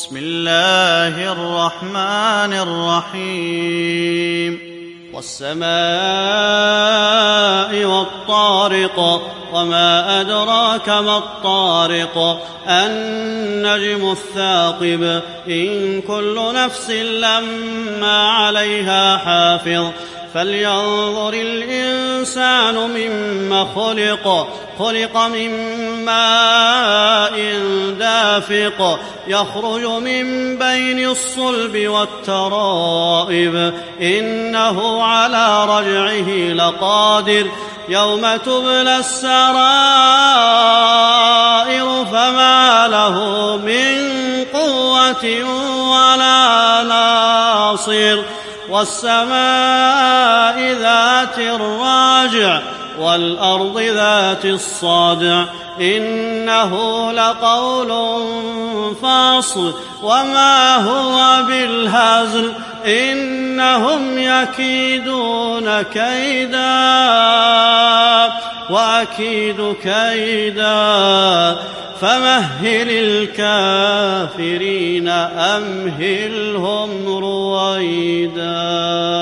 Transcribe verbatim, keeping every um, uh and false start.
بسم الله الرحمن الرحيم والسماء والطارق وما أدراك ما الطارق النجم الثاقب إن كل نفس لما عليها حافظ فلينظر الإنسان مما خلق خلق من ماء دافق يخرج من بين الصلب والترائب إنه على رجعه لقادر يوم تبلى السرائر فما له من قوة ولا ناصر والسماء ذات الراجع والأرض ذات الصدع إنه لقول فاصل وما هو بالهزل إنهم يكيدون كيدا وأكيد كيدا فمهل الكافرين أمهلهم رويدا.